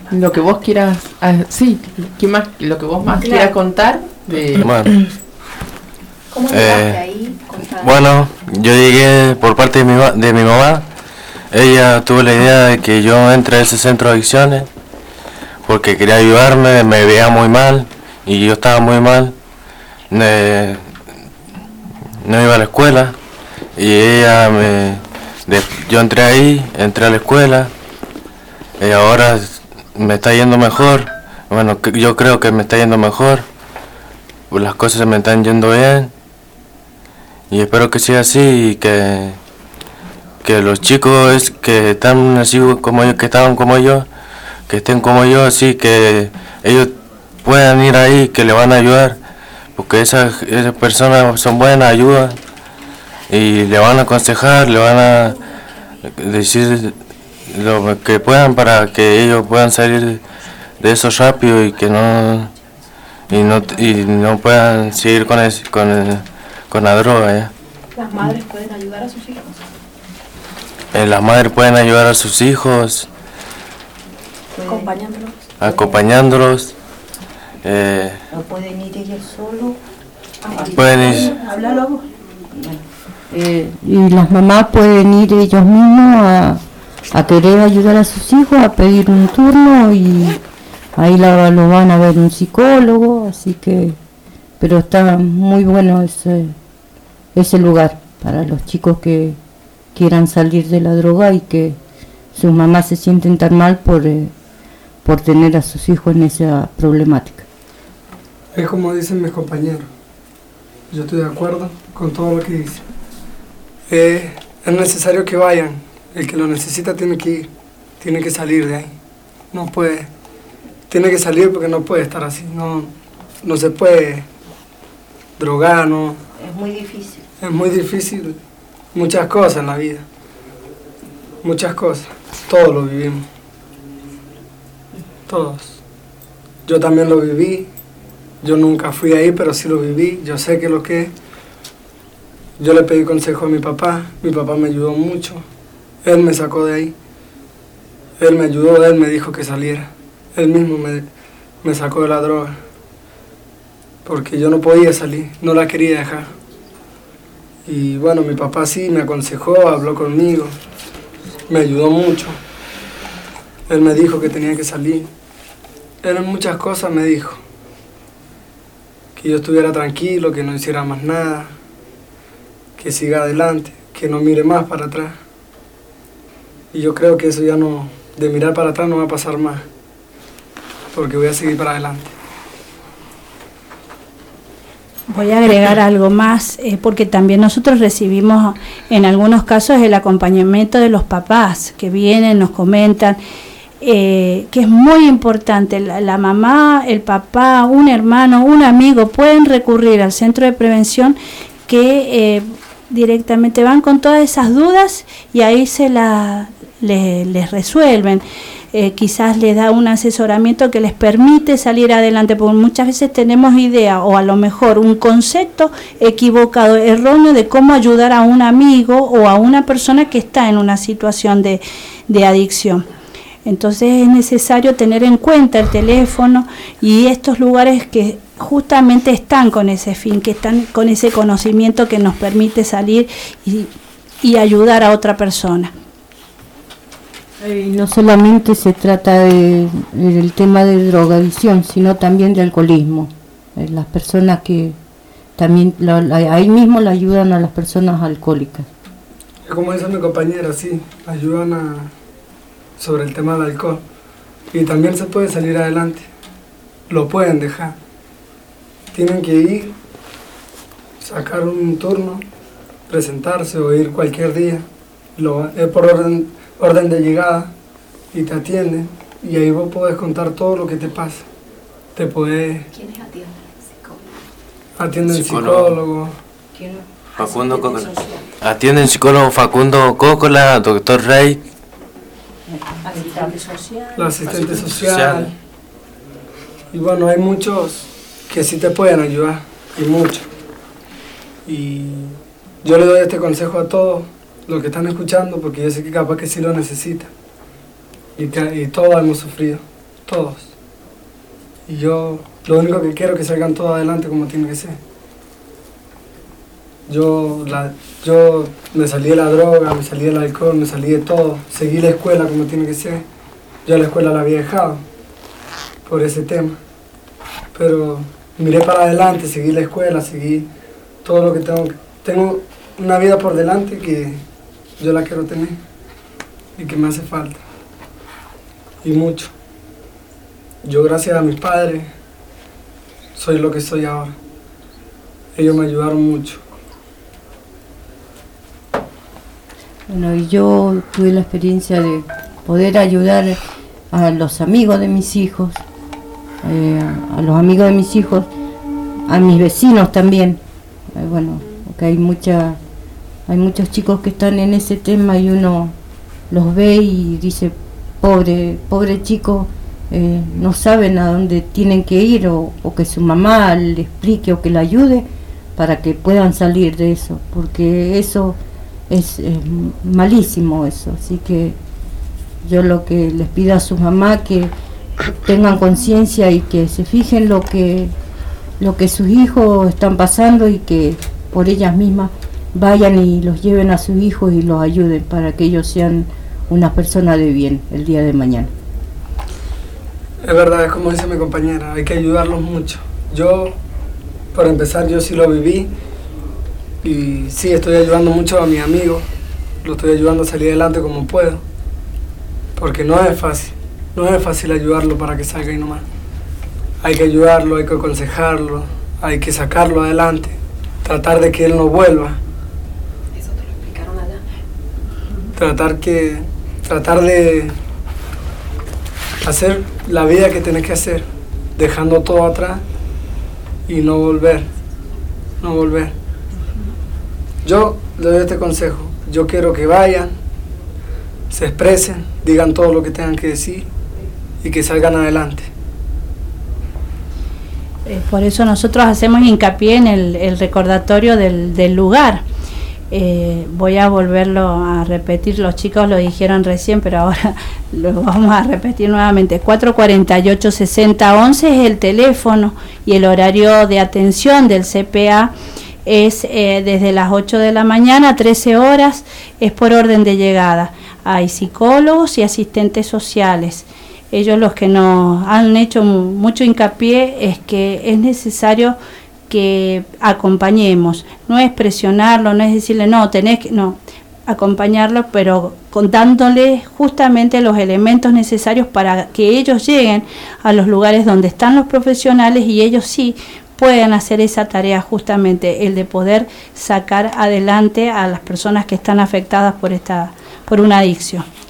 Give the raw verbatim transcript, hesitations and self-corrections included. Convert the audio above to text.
lo que vos quieras, ah, sí, ¿qué más, lo que vos más claro. quieras contar. De... Bueno, ¿Cómo llegaste eh, ahí? Contá. bueno, yo llegué por parte de mi, ma- de mi mamá. Ella tuvo la idea de que yo entre a ese centro de adicciones porque quería ayudarme, me veía muy mal y yo estaba muy mal. Eh, no iba a la escuela y ella me... de- yo entré ahí, entré a la escuela y ahora me está yendo mejor. Bueno, que- yo creo que me está yendo mejor. Pues las cosas se me están yendo bien y espero que siga así y que, que los chicos que están así como yo, que estaban como yo, que estén como yo, así que ellos puedan ir ahí, que le van a ayudar, porque esas, esas personas son buenas, ayudan y le van a aconsejar, le van a decir lo que puedan para que ellos puedan salir de eso rápido y que no y no y no puedan seguir con el, con el, con la droga ya. ¿Las madres pueden ayudar a sus hijos? Eh, las madres pueden ayudar a sus hijos Acompañándolos. acompañándolos, eh, ¿No pueden ir ellos solos? pueden ir, Háblalo vos. Eh, y las mamás pueden ir ellos mismos a, a querer ayudar a sus hijos, a pedir un turno y ahí la, lo van a ver un psicólogo, así que, pero está muy bueno ese, ese lugar para los chicos que quieran salir de la droga y que sus mamás se sienten tan mal por, eh, por tener a sus hijos en esa problemática. Es como dicen mis compañeros, yo estoy de acuerdo con todo lo que dicen. Eh, es necesario que vayan, el que lo necesita tiene que ir, tiene que salir de ahí, no puede, tiene que salir porque no puede estar así, no, no se puede drogar, no, Es muy difícil. es muy difícil, muchas cosas en la vida, muchas cosas, todos lo vivimos, todos. Yo también lo viví, yo nunca fui ahí, pero sí lo viví, yo sé que lo que es. Yo le pedí consejo a mi papá, mi papá me ayudó mucho, él me sacó de ahí, él me ayudó, él me dijo que saliera, él mismo me, me sacó de la droga, porque yo no podía salir, no la quería dejar. Y bueno, mi papá sí me aconsejó, habló conmigo, me ayudó mucho, él me dijo que tenía que salir, él en muchas cosas me dijo, que yo estuviera tranquilo, que no hiciera más nada, que siga adelante, que no mire más para atrás. Y yo creo que eso ya no, de mirar para atrás no va a pasar más, porque voy a seguir para adelante. Voy a agregar algo más, eh, porque también nosotros recibimos en algunos casos el acompañamiento de los papás que vienen, nos comentan, eh, que es muy importante, la, la mamá, el papá, un hermano, un amigo pueden recurrir al centro de prevención que... Eh, directamente van con todas esas dudas y ahí se la, le, les resuelven. Eh, quizás les da un asesoramiento que les permite salir adelante, porque muchas veces tenemos idea o a lo mejor un concepto equivocado, erróneo de cómo ayudar a un amigo o a una persona que está en una situación de, de adicción. Entonces es necesario tener en cuenta el teléfono y estos lugares que justamente están con ese fin, que están con ese conocimiento que nos permite salir y, y ayudar a otra persona. Y no solamente se trata de, del tema de drogadicción, sino también de alcoholismo. Eh, Las personas que también, la, la, ahí mismo le ayudan a las personas alcohólicas. Es como dice mi compañera, sí, ayudan a, sobre el tema del alcohol. Y también se puede salir adelante, lo pueden dejar. Tienen que ir, sacar un turno, presentarse o ir cualquier día. Lo, es por orden, orden de llegada y te atienden y ahí vos podés contar todo lo que te pasa. Te podés... ¿Quiénes atienden? Psicólogo. Atienden Psicólogo. psicólogo. ¿Quién? Facundo Asistente Cócola. social. Atienden psicólogo Facundo Cócola, doctor Rey, Asistente social. La asistente Asistente social. social. Y bueno, hay muchos que sí te pueden ayudar, y muchos. Y yo le doy este consejo a todos los que están escuchando, porque yo sé que capaz que sí lo necesitan. Y, que, y todos hemos sufrido. todos. Y yo lo único que quiero es que salgan todos adelante como tiene que ser. Yo, la, yo me salí de la droga, me salí del alcohol, me salí de todo. Seguí la escuela como tiene que ser. Yo la escuela la había dejado por ese tema. Pero miré para adelante, seguí la escuela, seguí todo lo que tengo. Tengo una vida por delante que yo la quiero tener y que me hace falta. Y mucho. Yo, gracias a mis padres, soy lo que soy ahora. Ellos me ayudaron mucho. Bueno, y yo tuve la experiencia de poder ayudar a los amigos de mis hijos, eh, a los amigos de mis hijos, a mis vecinos también. Eh, bueno, porque hay mucha, hay muchos chicos que están en ese tema y uno los ve y dice, pobre, pobre chico, eh, no saben a dónde tienen que ir, o, o que su mamá le explique o que le ayude para que puedan salir de eso, porque eso es, es malísimo eso. Así que yo lo que les pido a sus mamás que tengan conciencia y que se fijen lo que lo que sus hijos están pasando y que por ellas mismas vayan y los lleven a sus hijos y los ayuden para que ellos sean una persona de bien el día de mañana. Es verdad, es como dice mi compañera, hay que ayudarlos mucho. Yo, para empezar, yo sí lo viví y sí estoy ayudando mucho a mis amigos, lo estoy ayudando a salir adelante como puedo, porque no es fácil, no es fácil ayudarlo para que salga y nomás. Hay que ayudarlo, hay que aconsejarlo, hay que sacarlo adelante, tratar de que él no vuelva. Eso te lo explicaron allá. Tratar que, tratar de hacer la vida que tenés que hacer, dejando todo atrás y no volver, no volver. Yo le doy este consejo, yo quiero que vayan, se expresen, digan todo lo que tengan que decir y que salgan adelante. Eh, por eso nosotros hacemos hincapié en el, el recordatorio del, del lugar. Eh, voy a volverlo a repetir, los chicos lo dijeron recién, pero ahora lo vamos a repetir nuevamente. cuatro cuatro ocho, seis cero uno uno es el teléfono y el horario de atención del C P A es eh, desde las ocho de la mañana a trece horas, es por orden de llegada. Hay psicólogos y asistentes sociales. Ellos los que nos han hecho mucho hincapié es que es necesario que acompañemos, no es presionarlo, no es decirle no, tenés que, no, acompañarlo, pero contándole justamente los elementos necesarios para que ellos lleguen a los lugares donde están los profesionales y ellos sí puedan hacer esa tarea, justamente el de poder sacar adelante a las personas que están afectadas por esta, por una adicción.